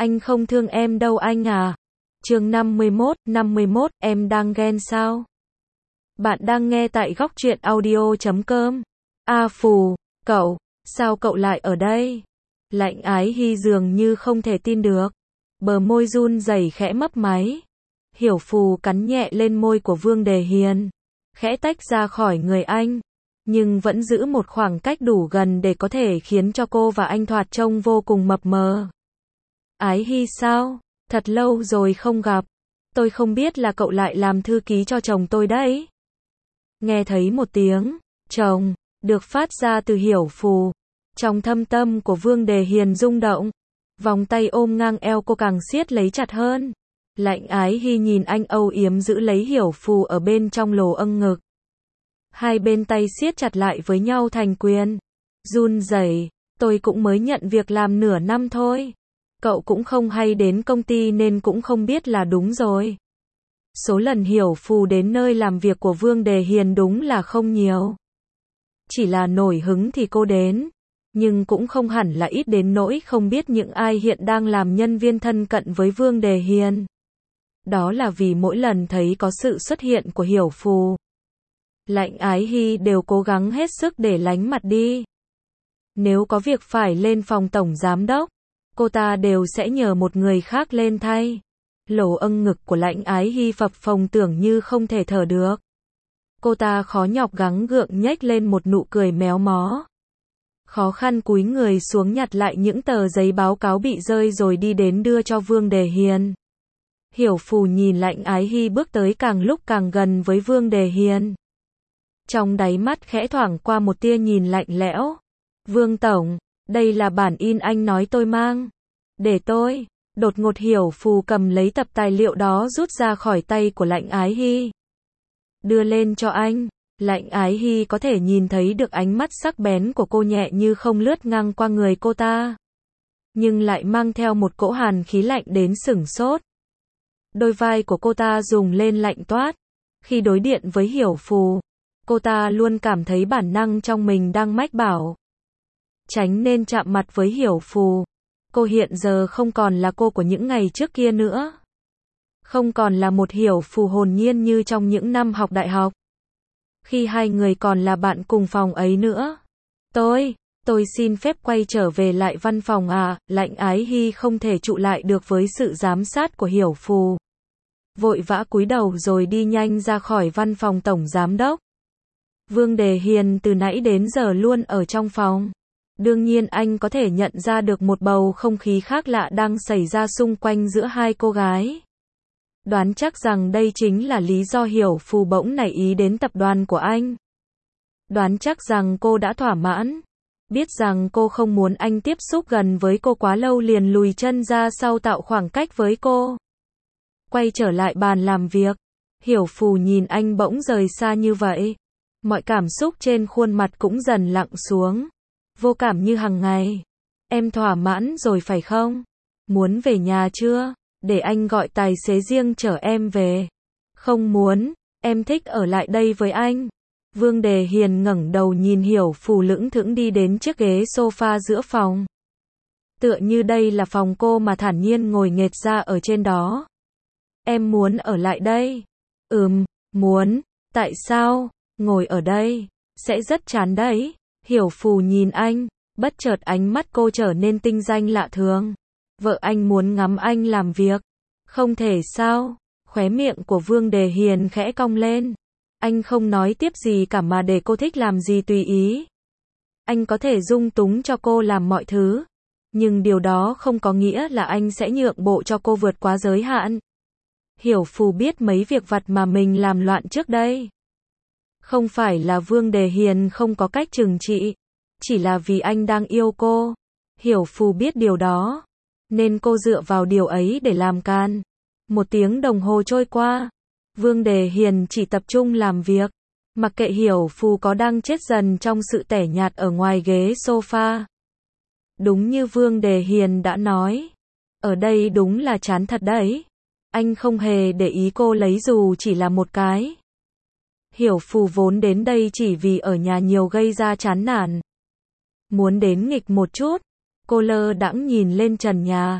Anh không thương em đâu anh à. Chương 51, em đang ghen sao? Bạn đang nghe tại góc truyện audio.com. A Phù, cậu, sao cậu lại ở đây? Lạnh Ái Hy dường như không thể tin được. Bờ môi run rẩy khẽ mấp máy. Hiểu Phù cắn nhẹ lên môi của Vương Đề Hiền, khẽ tách ra khỏi người anh, nhưng vẫn giữ một khoảng cách đủ gần để có thể khiến cho cô và anh thoạt trông vô cùng mập mờ. Ái Hy sao? Thật lâu rồi không gặp. Tôi không biết là cậu lại làm thư ký cho chồng tôi đấy. Nghe thấy một tiếng chồng được phát ra từ Hiểu Phù, trong thâm tâm của Vương Đề Hiền rung động. Vòng tay ôm ngang eo cô càng siết lấy chặt hơn. Lạnh Ái Hy nhìn anh âu yếm giữ lấy Hiểu Phù ở bên trong lồ âng ngực. Hai bên tay siết chặt lại với nhau thành quyền. Run rẩy, tôi cũng mới nhận việc làm nửa năm thôi. Cậu cũng không hay đến công ty nên cũng không biết là đúng rồi. Số lần Hiểu Phù đến nơi làm việc của Vương Đề Hiền đúng là không nhiều. Chỉ là nổi hứng thì cô đến, nhưng cũng không hẳn là ít đến nỗi không biết những ai hiện đang làm nhân viên thân cận với Vương Đề Hiền. Đó là vì mỗi lần thấy có sự xuất hiện của Hiểu Phù, Lạnh Ái Hy đều cố gắng hết sức để lánh mặt đi. Nếu có việc phải lên phòng tổng giám đốc, cô ta đều sẽ nhờ một người khác lên thay. Lỗ âng ngực của Lạnh Ái Hy phập phồng tưởng như không thể thở được. Cô ta khó nhọc gắng gượng nhếch lên một nụ cười méo mó. Khó khăn cúi người xuống nhặt lại những tờ giấy báo cáo bị rơi rồi đi đến đưa cho Vương Đề Hiền. Hiểu Phù nhìn Lạnh Ái Hy bước tới càng lúc càng gần với Vương Đề Hiền. Trong đáy mắt khẽ thoảng qua một tia nhìn lạnh lẽo. Vương Tổng, đây là bản in anh nói tôi mang. Để tôi. Đột ngột Hiểu Phù cầm lấy tập tài liệu đó rút ra khỏi tay của Lạnh Ái Hy. Đưa lên cho anh. Lạnh Ái Hy có thể nhìn thấy được ánh mắt sắc bén của cô nhẹ như không lướt ngang qua người cô ta, nhưng lại mang theo một cỗ hàn khí lạnh đến sửng sốt. Đôi vai của cô ta rùng lên lạnh toát. Khi đối diện với Hiểu Phù, cô ta luôn cảm thấy bản năng trong mình đang mách bảo tránh nên chạm mặt với Hiểu Phù. Cô hiện giờ không còn là cô của những ngày trước kia nữa. Không còn là một Hiểu Phù hồn nhiên như trong những năm học đại học, khi hai người còn là bạn cùng phòng ấy nữa. Tôi xin phép quay trở về lại văn phòng à. Lạnh Ái Hy không thể trụ lại được với sự giám sát của Hiểu Phù, vội vã cúi đầu rồi đi nhanh ra khỏi văn phòng tổng giám đốc. Vương Đề Hiền từ nãy đến giờ luôn ở trong phòng. Đương nhiên anh có thể nhận ra được một bầu không khí khác lạ đang xảy ra xung quanh giữa hai cô gái. Đoán chắc rằng đây chính là lý do Hiểu Phù bỗng nảy ý đến tập đoàn của anh. Đoán chắc rằng cô đã thỏa mãn. Biết rằng cô không muốn anh tiếp xúc gần với cô quá lâu liền lùi chân ra sau tạo khoảng cách với cô. Quay trở lại bàn làm việc. Hiểu Phù nhìn anh bỗng rời xa như vậy. Mọi cảm xúc trên khuôn mặt cũng dần lặng xuống. Vô cảm như hàng ngày. Em thỏa mãn rồi phải không? Muốn về nhà chưa? Để anh gọi tài xế riêng chở em về. Không muốn, em thích ở lại đây với anh. Vương Đề Hiền ngẩng đầu nhìn Hiểu Phù lững thững đi đến chiếc ghế sofa giữa phòng. Tựa như đây là phòng cô mà thản nhiên ngồi nghệt ra ở trên đó. Em muốn ở lại đây. Muốn. Tại sao? Ngồi ở đây sẽ rất chán đấy. Hiểu Phù nhìn anh, bất chợt ánh mắt cô trở nên tinh danh lạ thường. Vợ anh muốn ngắm anh làm việc. Không thể sao? Khóe miệng của Vương Đề Hiền khẽ cong lên. Anh không nói tiếp gì cả mà để cô thích làm gì tùy ý. Anh có thể dung túng cho cô làm mọi thứ, nhưng điều đó không có nghĩa là anh sẽ nhượng bộ cho cô vượt quá giới hạn. Hiểu Phù biết mấy việc vặt mà mình làm loạn trước đây. Không phải là Vương Đề Hiền không có cách trừng trị, chỉ là vì anh đang yêu cô. Hiểu Phù biết điều đó, nên cô dựa vào điều ấy để làm can. 1 tiếng đồng hồ trôi qua, Vương Đề Hiền chỉ tập trung làm việc, mặc kệ Hiểu Phù có đang chết dần trong sự tẻ nhạt ở ngoài ghế sofa. Đúng như Vương Đề Hiền đã nói, ở đây đúng là chán thật đấy. Anh không hề để ý cô lấy dù chỉ là một cái. Hiểu Phù vốn đến đây chỉ vì ở nhà nhiều gây ra chán nản. Muốn đến nghịch một chút. Cô lơ đãng nhìn lên trần nhà.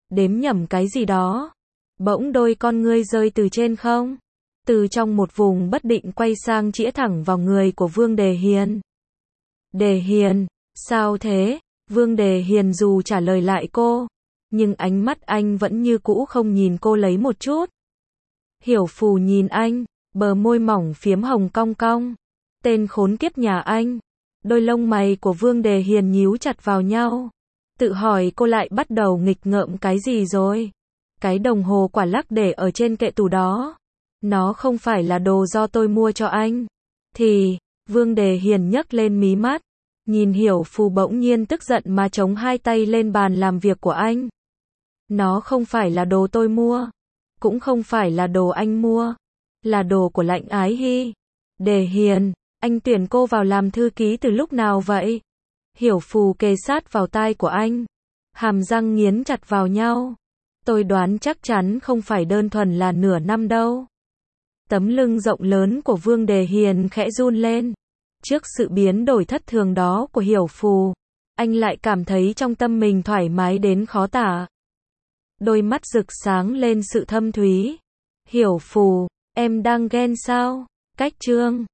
đếm nhầm cái gì đó. Bỗng đôi con ngươi rơi từ trên không. Từ trong một vùng bất định quay sang chĩa thẳng vào người của Vương Đề Hiền. Đề Hiền, sao thế? Vương Đề Hiền dù trả lời lại cô, nhưng ánh mắt anh vẫn như cũ không nhìn cô lấy một chút. Hiểu Phù nhìn anh, bờ môi mỏng phiếm hồng cong cong. Tên khốn kiếp nhà anh. Đôi lông mày của Vương Đề Hiền nhíu chặt vào nhau. Tự hỏi cô lại bắt đầu nghịch ngợm cái gì rồi? Cái đồng hồ quả lắc để ở trên kệ tủ đó, nó không phải là đồ do tôi mua cho anh. Thì, Vương Đề Hiền nhấc lên mí mắt, nhìn Hiểu Phù bỗng nhiên tức giận mà chống hai tay lên bàn làm việc của anh. Nó không phải là đồ tôi mua, cũng không phải là đồ anh mua, là đồ của Lạnh Ái Hy. Đề Hiền, anh tuyển cô vào làm thư ký từ lúc nào vậy? Hiểu Phù kề sát vào tai của anh, hàm răng nghiến chặt vào nhau. Tôi đoán chắc chắn không phải đơn thuần là nửa năm đâu. Tấm lưng rộng lớn của Vương Đề Hiền khẽ run lên. Trước sự biến đổi thất thường đó của Hiểu Phù, anh lại cảm thấy trong tâm mình thoải mái đến khó tả. Đôi mắt rực sáng lên sự thâm thúy. Hiểu Phù, em đang ghen sao? Cách chương